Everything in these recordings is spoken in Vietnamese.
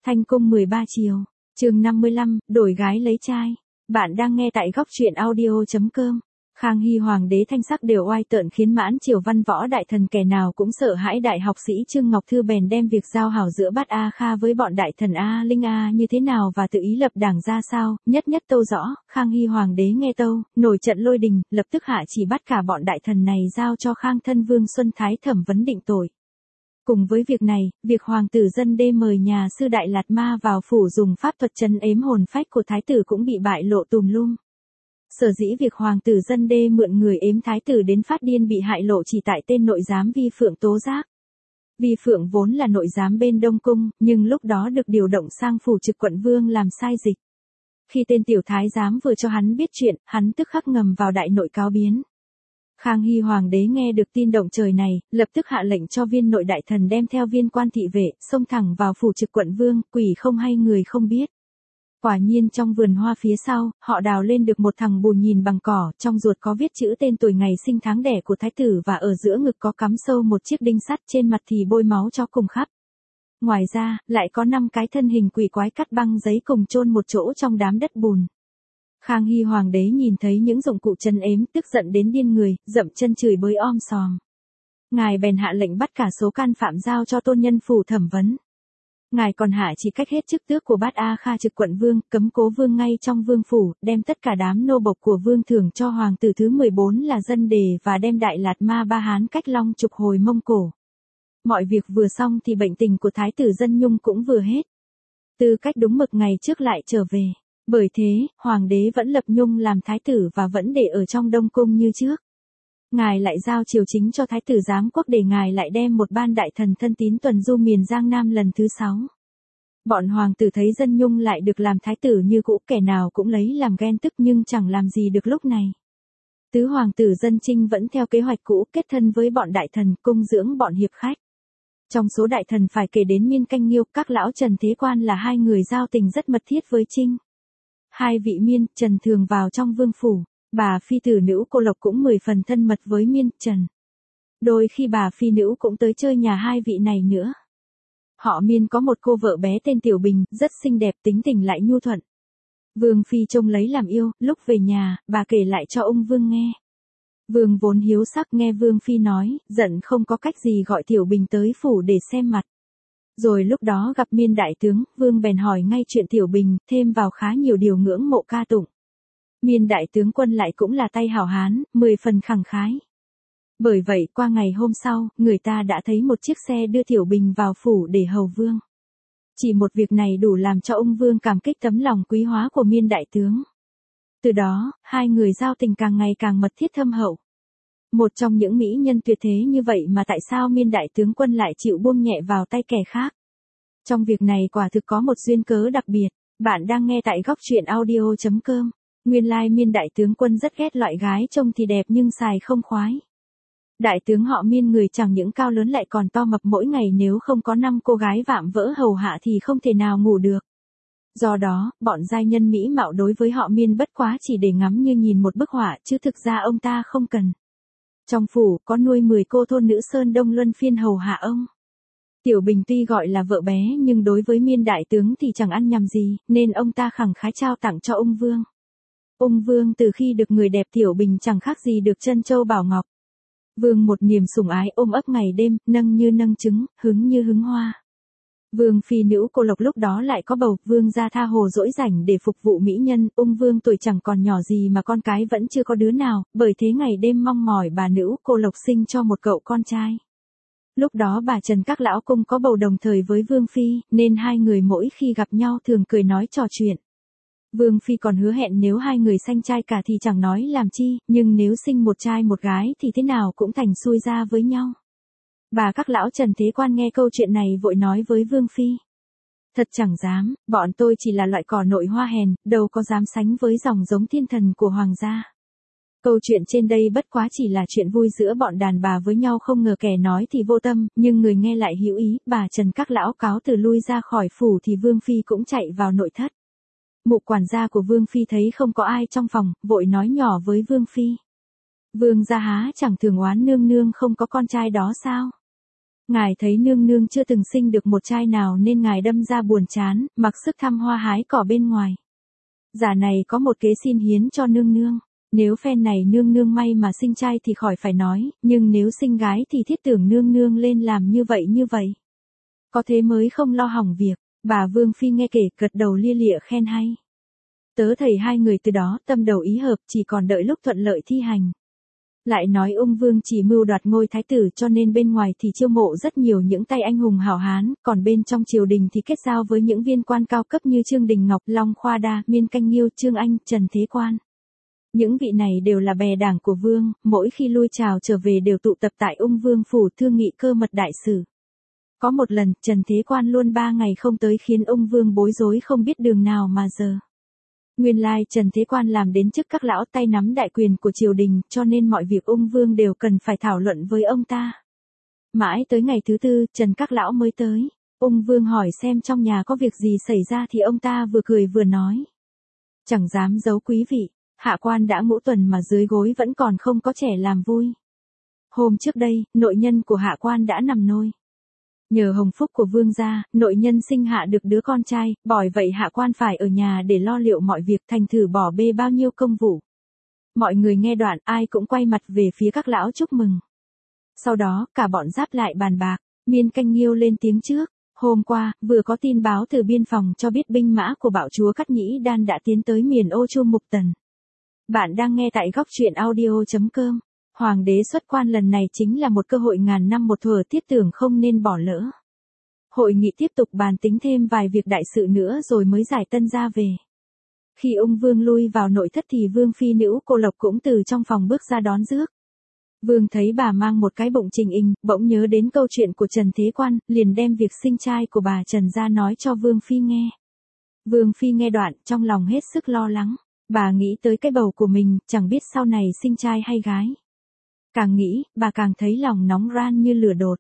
Thanh cung 13 chiều, chương 55, đổi gái lấy trai. Bạn đang nghe tại góc truyện audio.com. Khang Hy hoàng đế thanh sắc đều oai tợn khiến mãn triều văn võ đại thần kẻ nào cũng sợ hãi. Đại học sĩ Trương Ngọc Thư bèn đem việc giao hảo giữa Bát A Kha với bọn đại thần A Linh A như thế nào và tự ý lập đảng ra sao, nhất nhất tâu rõ. Khang Hy hoàng đế nghe tâu, nổi trận lôi đình, lập tức hạ chỉ bắt cả bọn đại thần này giao cho Khang thân vương Xuân Thái thẩm vấn định tội. Cùng với việc này, việc hoàng tử Dân Đê mời nhà sư Đại Lạt Ma vào phủ dùng pháp thuật trấn ếm hồn phách của thái tử cũng bị bại lộ tùm lum. Sở dĩ việc hoàng tử Dân Đê mượn người ếm thái tử đến phát điên bị hại lộ chỉ tại tên nội giám Vi Phượng tố giác. Vi Phượng vốn là nội giám bên Đông Cung, nhưng lúc đó được điều động sang phủ trực quận vương làm sai dịch. Khi tên tiểu thái giám vừa cho hắn biết chuyện, hắn tức khắc ngầm vào đại nội cáo biến. Khang Hy hoàng đế nghe được tin động trời này, lập tức hạ lệnh cho viên nội đại thần đem theo viên quan thị vệ, xông thẳng vào phủ trực quận vương, quỷ không hay người không biết. Quả nhiên trong vườn hoa phía sau, họ đào lên được một thằng bù nhìn bằng cỏ, trong ruột có viết chữ tên tuổi ngày sinh tháng đẻ của thái tử và ở giữa ngực có cắm sâu một chiếc đinh sắt, trên mặt thì bôi máu cho cùng khắp. Ngoài ra, lại có 5 cái thân hình quỷ quái cắt băng giấy cùng chôn một chỗ trong đám đất bùn. Khang Hy hoàng đế nhìn thấy những dụng cụ trấn ếm, tức giận đến điên người, dậm chân chửi bới om sòm. Ngài bèn hạ lệnh bắt cả số can phạm giao cho tôn nhân phủ thẩm vấn. Ngài còn hạ chỉ cách hết chức tước của Bát A Kha trực quận vương, cấm cố vương ngay trong vương phủ, đem tất cả đám nô bộc của vương thưởng cho hoàng tử thứ 14 là Dân Đề và đem Đại Lạt Ma Ba Hán cách Long trục hồi Mông Cổ. Mọi việc vừa xong thì bệnh tình của thái tử Dân Nhung cũng vừa hết. Tư cách đúng mực ngày trước lại trở về. Bởi thế, hoàng đế vẫn lập Nhung làm thái tử và vẫn để ở trong Đông Cung như trước. Ngài lại giao triều chính cho thái tử giám quốc để ngài lại đem một ban đại thần thân tín tuần du miền Giang Nam lần thứ 6. Bọn hoàng tử thấy Dân Nhung lại được làm thái tử như cũ, kẻ nào cũng lấy làm ghen tức nhưng chẳng làm gì được lúc này. Tứ hoàng tử Dân Trinh vẫn theo kế hoạch cũ kết thân với bọn đại thần cung dưỡng bọn hiệp khách. Trong số đại thần phải kể đến Miên Canh Nghiêu, các lão Trần Thế Quan là hai người giao tình rất mật thiết với Trinh. Hai vị Miên, Trần thường vào trong vương phủ, bà phi tử Nữ Cô Lộc cũng 10 phần thân mật với Miên, Trần. Đôi khi bà phi Nữ cũng tới chơi nhà hai vị này nữa. Họ Miên có một cô vợ bé tên Tiểu Bình, rất xinh đẹp, tính tình lại nhu thuận. Vương phi trông lấy làm yêu, lúc về nhà, bà kể lại cho ông Vương nghe. Vương vốn hiếu sắc nghe Vương phi nói, giận không có cách gì gọi Tiểu Bình tới phủ để xem mặt. Rồi lúc đó gặp Miên đại tướng, Vương bèn hỏi ngay chuyện Tiểu Bình, thêm vào khá nhiều điều ngưỡng mộ ca tụng. Miên đại tướng quân lại cũng là tay hảo hán, 10 phần khẳng khái. Bởi vậy qua ngày hôm sau, người ta đã thấy một chiếc xe đưa Tiểu Bình vào phủ để hầu Vương. Chỉ một việc này đủ làm cho ông Vương cảm kích tấm lòng quý hóa của Miên đại tướng. Từ đó, hai người giao tình càng ngày càng mật thiết thâm hậu. Một trong những mỹ nhân tuyệt thế như vậy mà tại sao Miên đại tướng quân lại chịu buông nhẹ vào tay kẻ khác? Trong việc này quả thực có một duyên cớ đặc biệt. Bạn đang nghe tại góc truyện audio.com. Nguyên lai Miên đại tướng quân rất ghét loại gái trông thì đẹp nhưng xài không khoái. Đại tướng họ Miên người chẳng những cao lớn lại còn to mập, mỗi ngày nếu không có 5 cô gái vạm vỡ hầu hạ thì không thể nào ngủ được. Do đó, bọn giai nhân mỹ mạo đối với họ Miên bất quá chỉ để ngắm như nhìn một bức họa, chứ thực ra ông ta không cần. Trong phủ có nuôi 10 cô thôn nữ Sơn Đông luân phiên hầu hạ ông. Tiểu Bình tuy gọi là vợ bé nhưng đối với Miên đại tướng thì chẳng ăn nhầm gì, nên ông ta khẳng khái trao tặng cho ông Vương. Ông Vương từ khi được người đẹp Tiểu Bình chẳng khác gì được trân châu bảo ngọc. Vương một niềm sủng ái ôm ấp ngày đêm, nâng như nâng trứng, hứng như hứng hoa. Vương phi Nữ Cô Lộc lúc đó lại có bầu, Vương gia tha hồ dỗi rảnh để phục vụ mỹ nhân, ung Vương tuổi chẳng còn nhỏ gì mà con cái vẫn chưa có đứa nào, bởi thế ngày đêm mong mỏi bà Nữ Cô Lộc sinh cho một cậu con trai. Lúc đó bà Trần các lão cung có bầu đồng thời với Vương phi, nên hai người mỗi khi gặp nhau thường cười nói trò chuyện. Vương phi còn hứa hẹn nếu hai người sanh trai cả thì chẳng nói làm chi, nhưng nếu sinh một trai một gái thì thế nào cũng thành xuôi ra với nhau. Bà các lão Trần Thế Quan nghe câu chuyện này vội nói với Vương phi. Thật chẳng dám, bọn tôi chỉ là loại cỏ nội hoa hèn, đâu có dám sánh với dòng giống thiên thần của hoàng gia. Câu chuyện trên đây bất quá chỉ là chuyện vui giữa bọn đàn bà với nhau, không ngờ kẻ nói thì vô tâm, nhưng người nghe lại hữu ý. Bà Trần các lão cáo từ lui ra khỏi phủ thì Vương phi cũng chạy vào nội thất. Mụ quản gia của Vương phi thấy không có ai trong phòng, vội nói nhỏ với Vương phi. Vương gia há chẳng thường oán nương nương không có con trai đó sao? Ngài thấy nương nương chưa từng sinh được một trai nào nên ngài đâm ra buồn chán, mặc sức thăm hoa hái cỏ bên ngoài. Giả này có một kế xin hiến cho nương nương. Nếu phen này nương nương may mà sinh trai thì khỏi phải nói, nhưng nếu sinh gái thì thiết tưởng nương nương lên làm như vậy. Có thế mới không lo hỏng việc. Bà Vương Phi nghe kể gật đầu lia lịa khen hay. Tớ thầy hai người từ đó tâm đầu ý hợp, chỉ còn đợi lúc thuận lợi thi hành. Lại nói Ung Vương chỉ mưu đoạt ngôi thái tử cho nên bên ngoài thì chiêu mộ rất nhiều những tay anh hùng hảo hán, còn bên trong triều đình thì kết giao với những viên quan cao cấp như Trương Đình Ngọc, Long Khoa Đa, Miên Canh Nghiêu, Trương Anh, Trần Thế Quan. Những vị này đều là bè đảng của Vương, mỗi khi lui chào trở về đều tụ tập tại Ung Vương phủ thương nghị cơ mật đại sự. Có một lần, Trần Thế Quan luôn 3 ngày không tới khiến Ung Vương bối rối không biết đường nào mà giờ. Nguyên lai Trần Thế Quan làm đến chức các lão tay nắm đại quyền của triều đình, cho nên mọi việc Ung Vương đều cần phải thảo luận với ông ta. Mãi tới ngày thứ tư, Trần các lão mới tới. Ung Vương hỏi xem trong nhà có việc gì xảy ra thì ông ta vừa cười vừa nói. Chẳng dám giấu quý vị, hạ quan đã ngũ tuần mà dưới gối vẫn còn không có trẻ làm vui. Hôm trước đây, nội nhân của hạ quan đã nằm nôi. Nhờ hồng phúc của vương gia, nội nhân sinh hạ được đứa con trai, bởi vậy hạ quan phải ở nhà để lo liệu mọi việc, thành thử bỏ bê bao nhiêu công vụ. Mọi người nghe đoạn ai cũng quay mặt về phía các lão chúc mừng. Sau đó, cả bọn giáp lại bàn bạc, Miên Canh Nghiêu lên tiếng trước. Hôm qua, vừa có tin báo từ biên phòng cho biết binh mã của bạo chúa Cát Nhĩ Đan đã tiến tới miền Ô Chu Mục Tần. Bạn đang nghe tại góc truyện audio.com. Hoàng đế xuất quan lần này chính là một cơ hội ngàn năm một thuở, thiết tưởng không nên bỏ lỡ. Hội nghị tiếp tục bàn tính thêm vài việc đại sự nữa rồi mới giải tân ra về. Khi Ung Vương lui vào nội thất thì Vương Phi Nữ Cô Lộc cũng từ trong phòng bước ra đón rước. Vương thấy bà mang một cái bụng trình inh, bỗng nhớ đến câu chuyện của Trần Thế Quan, liền đem việc sinh trai của bà Trần ra nói cho Vương Phi nghe. Vương Phi nghe đoạn, trong lòng hết sức lo lắng. Bà nghĩ tới cái bầu của mình, chẳng biết sau này sinh trai hay gái. Càng nghĩ, bà càng thấy lòng nóng ran như lửa đốt.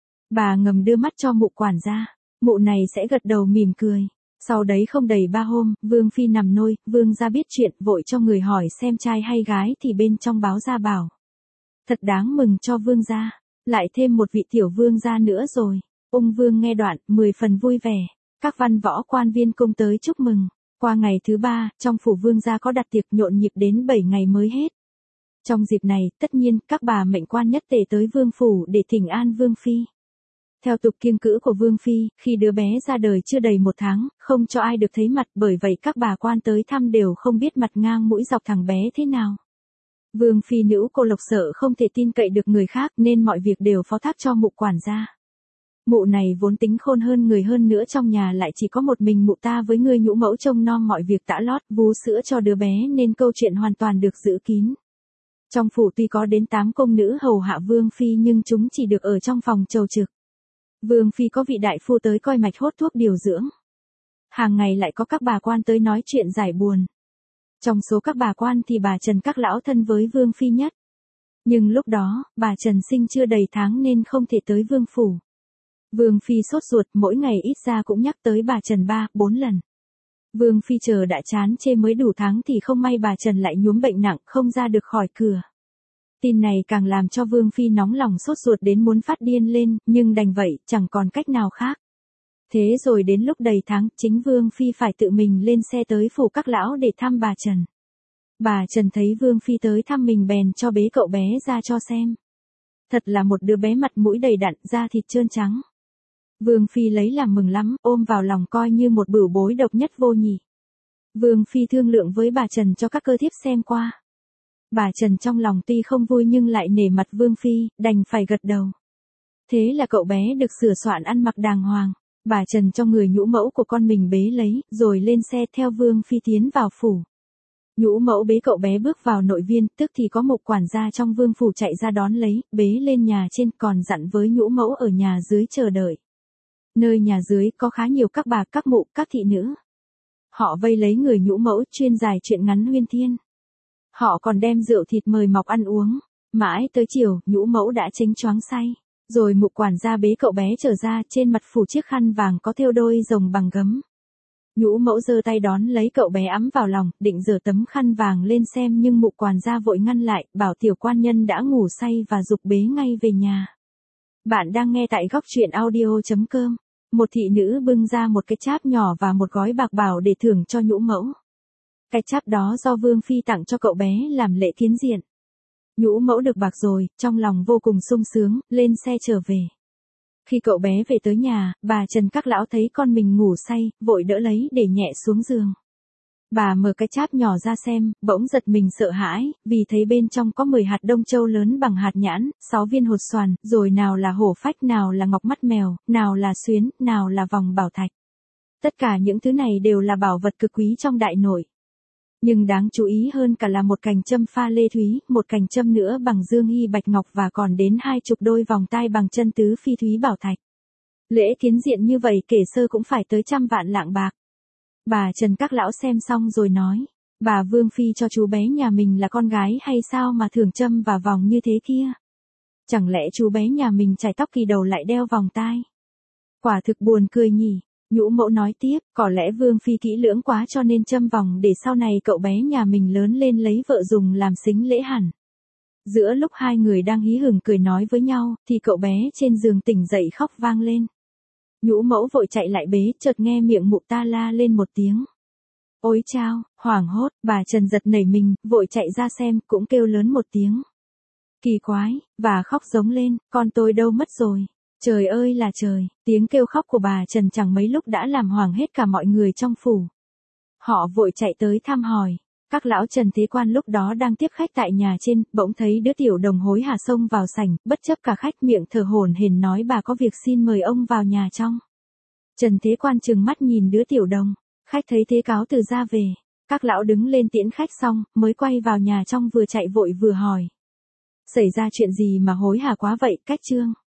Bà ngầm đưa mắt cho mụ quản gia. Mụ này sẽ gật đầu mỉm cười. Sau đấy không đầy 3 hôm, Vương Phi nằm nôi, Vương gia biết chuyện, vội cho người hỏi xem trai hay gái thì bên trong báo ra bảo. Thật đáng mừng cho Vương gia. Lại thêm một vị tiểu Vương gia nữa rồi. Ung Vương nghe đoạn, 10 phần vui vẻ. Các văn võ quan viên cung tới chúc mừng. Qua ngày thứ 3, trong phủ Vương gia có đặt tiệc nhộn nhịp đến 7 ngày mới hết. Trong dịp này, tất nhiên, các bà mệnh quan nhất tề tới Vương phủ để thỉnh an Vương Phi. Theo tục kiêng cữ của Vương Phi, khi đứa bé ra đời chưa đầy 1 tháng, không cho ai được thấy mặt, bởi vậy các bà quan tới thăm đều không biết mặt ngang mũi dọc thằng bé thế nào. Vương Phi Nữ Cô Lộc sợ không thể tin cậy được người khác nên mọi việc đều phó thác cho mụ quản gia. Mụ này vốn tính khôn hơn người hơn nữa, trong nhà lại chỉ có một mình mụ ta với người nhũ mẫu trông nom mọi việc tã lót, vú sữa cho đứa bé nên câu chuyện hoàn toàn được giữ kín. Trong phủ tuy có đến 8 công nữ hầu hạ Vương Phi nhưng chúng chỉ được ở trong phòng chầu trực. Vương Phi có vị đại phu tới coi mạch hốt thuốc điều dưỡng. Hàng ngày lại có các bà quan tới nói chuyện giải buồn. Trong số các bà quan thì bà Trần các lão thân với Vương Phi nhất. Nhưng lúc đó, bà Trần sinh chưa đầy tháng nên không thể tới Vương phủ. Vương Phi sốt ruột, mỗi ngày ít ra cũng nhắc tới bà Trần 3-4 lần. Vương Phi chờ đã chán chê mới đủ tháng thì không may bà Trần lại nhuốm bệnh nặng không ra được khỏi cửa. Tin này càng làm cho Vương Phi nóng lòng sốt ruột đến muốn phát điên lên, nhưng đành vậy, chẳng còn cách nào khác. Thế rồi đến lúc đầy tháng, chính Vương Phi phải tự mình lên xe tới phủ các lão để thăm bà Trần. Bà Trần thấy Vương Phi tới thăm mình bèn cho bế cậu bé ra cho xem. Thật là một đứa bé mặt mũi đầy đặn, da thịt trơn trắng. Vương Phi lấy làm mừng lắm, ôm vào lòng coi như một bửu bối độc nhất vô nhị. Vương Phi thương lượng với bà Trần cho các cơ thiếp xem qua. Bà Trần trong lòng tuy không vui nhưng lại nể mặt Vương Phi, đành phải gật đầu. Thế là cậu bé được sửa soạn ăn mặc đàng hoàng. Bà Trần cho người nhũ mẫu của con mình bế lấy, rồi lên xe theo Vương Phi tiến vào phủ. Nhũ mẫu bế cậu bé bước vào nội viên, tức thì có một quản gia trong Vương phủ chạy ra đón lấy, bế lên nhà trên, còn dặn với nhũ mẫu ở nhà dưới chờ đợi. Nơi nhà dưới có khá nhiều các bà, các mụ, các thị nữ. Họ vây lấy người nhũ mẫu chuyên dài chuyện ngắn huyên thiên. Họ còn đem rượu thịt mời mọc ăn uống. Mãi tới chiều, nhũ mẫu đã chánh choáng say. Rồi mụ quản gia bế cậu bé trở ra, trên mặt phủ chiếc khăn vàng có thêu đôi rồng bằng gấm. Nhũ mẫu giơ tay đón lấy cậu bé ẵm vào lòng, định giở tấm khăn vàng lên xem nhưng mụ quản gia vội ngăn lại, bảo tiểu quan nhân đã ngủ say và giục bế ngay về nhà. Bạn đang nghe tại góc truyện audio.com. Một thị nữ bưng ra một cái cháp nhỏ và một gói bạc bảo để thưởng cho nhũ mẫu. Cái cháp đó do Vương Phi tặng cho cậu bé làm lễ kiến diện. Nhũ mẫu được bạc rồi, trong lòng vô cùng sung sướng, lên xe trở về. Khi cậu bé về tới nhà, bà Trần các lão thấy con mình ngủ say, vội đỡ lấy để nhẹ xuống giường. Bà mở cái cháp nhỏ ra xem, bỗng giật mình sợ hãi, vì thấy bên trong có 10 hạt đông châu lớn bằng hạt nhãn, 6 viên hột xoàn, rồi nào là hổ phách, nào là ngọc mắt mèo, nào là xuyến, nào là vòng bảo thạch. Tất cả những thứ này đều là bảo vật cực quý trong đại nội. Nhưng đáng chú ý hơn cả là một cành châm pha lê thúy, một cành châm nữa bằng dương hy bạch ngọc và còn đến 20 đôi vòng tai bằng chân tứ phi thúy bảo thạch. Lễ kiến diện như vậy kể sơ cũng phải tới 100 vạn lạng bạc. Bà Trần các lão xem xong rồi nói, bà Vương Phi cho chú bé nhà mình là con gái hay sao mà thưởng châm và vòng như thế kia? Chẳng lẽ chú bé nhà mình chải tóc kỳ đầu lại đeo vòng tai? Quả thực buồn cười nhỉ. Nhũ mẫu nói tiếp, có lẽ Vương Phi kỹ lưỡng quá cho nên châm vòng để sau này cậu bé nhà mình lớn lên lấy vợ dùng làm sính lễ hẳn. Giữa lúc hai người đang hí hửng cười nói với nhau, thì cậu bé trên giường tỉnh dậy khóc vang lên. Nhũ mẫu vội chạy lại bế, chợt nghe miệng mụ ta la lên một tiếng. Ôi chao, hoảng hốt, bà Trần giật nảy mình, vội chạy ra xem, cũng kêu lớn một tiếng. Kỳ quái, và khóc giống lên, con tôi đâu mất rồi. Trời ơi là trời, tiếng kêu khóc của bà Trần chẳng mấy lúc đã làm hoảng hết cả mọi người trong phủ. Họ vội chạy tới thăm hỏi. Các lão Trần Thế Quan lúc đó đang tiếp khách tại nhà trên, bỗng thấy đứa tiểu đồng hối hả xông vào sảnh, bất chấp cả khách miệng thở hổn hển nói bà có việc xin mời ông vào nhà trong. Trần Thế Quan trừng mắt nhìn đứa tiểu đồng, khách thấy thế cáo từ ra về. Các lão đứng lên tiễn khách xong, mới quay vào nhà trong vừa chạy vội vừa hỏi. Xảy ra chuyện gì mà hối hả quá vậy, Cách Trương?